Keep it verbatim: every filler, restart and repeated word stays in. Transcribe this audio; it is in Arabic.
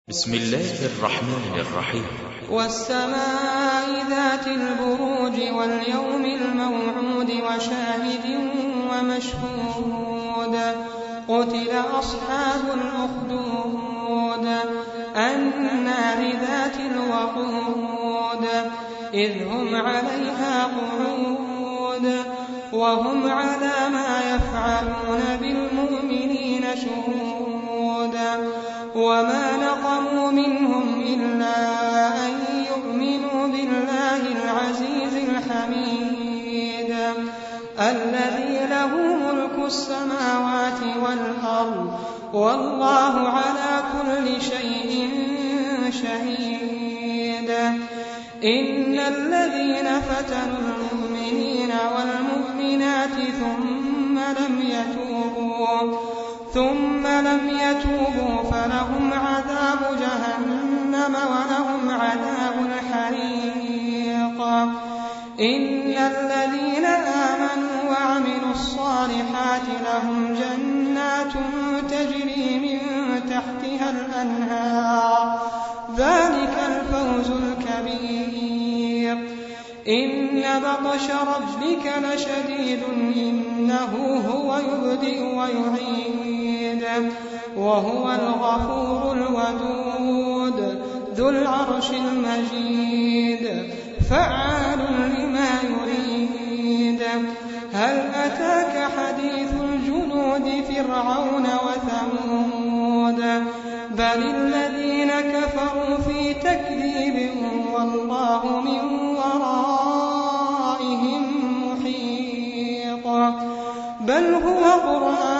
بسم الله الرحمن الرحيم. والسماء ذات البروج واليوم الموعود وشاهد ومشهود قتل أصحاب الأخدود النار ذات الوقود إذ هم عليها قعود وهم على ما يفعلون بالمؤمنين شهود وما نقموا منهم إلا أن يؤمنوا بالله العزيز الحميد الذي له ملك السماوات والأرض والله على كل شيء شهيد. إن الذين فتنوا المؤمنين والمؤمنات ثم لم يتوبوا ثم لم يتوبوا فلهم عذاب جهنم ولهم عذاب الحريق. إن الذين آمنوا وعملوا الصالحات لهم جنات تجري من تحتها الأنهار ذلك الفوز الكبير. إن بطش ربك لشديد إنه هو يبدئ ويعيد وهو الغفور الودود ذو العرش المجيد فعال لما يريد. هل أتاك حديث الجنود فرعون وثمود بل الذين كفروا في تكذيب والله من ورائهم محيط بل هو قرآن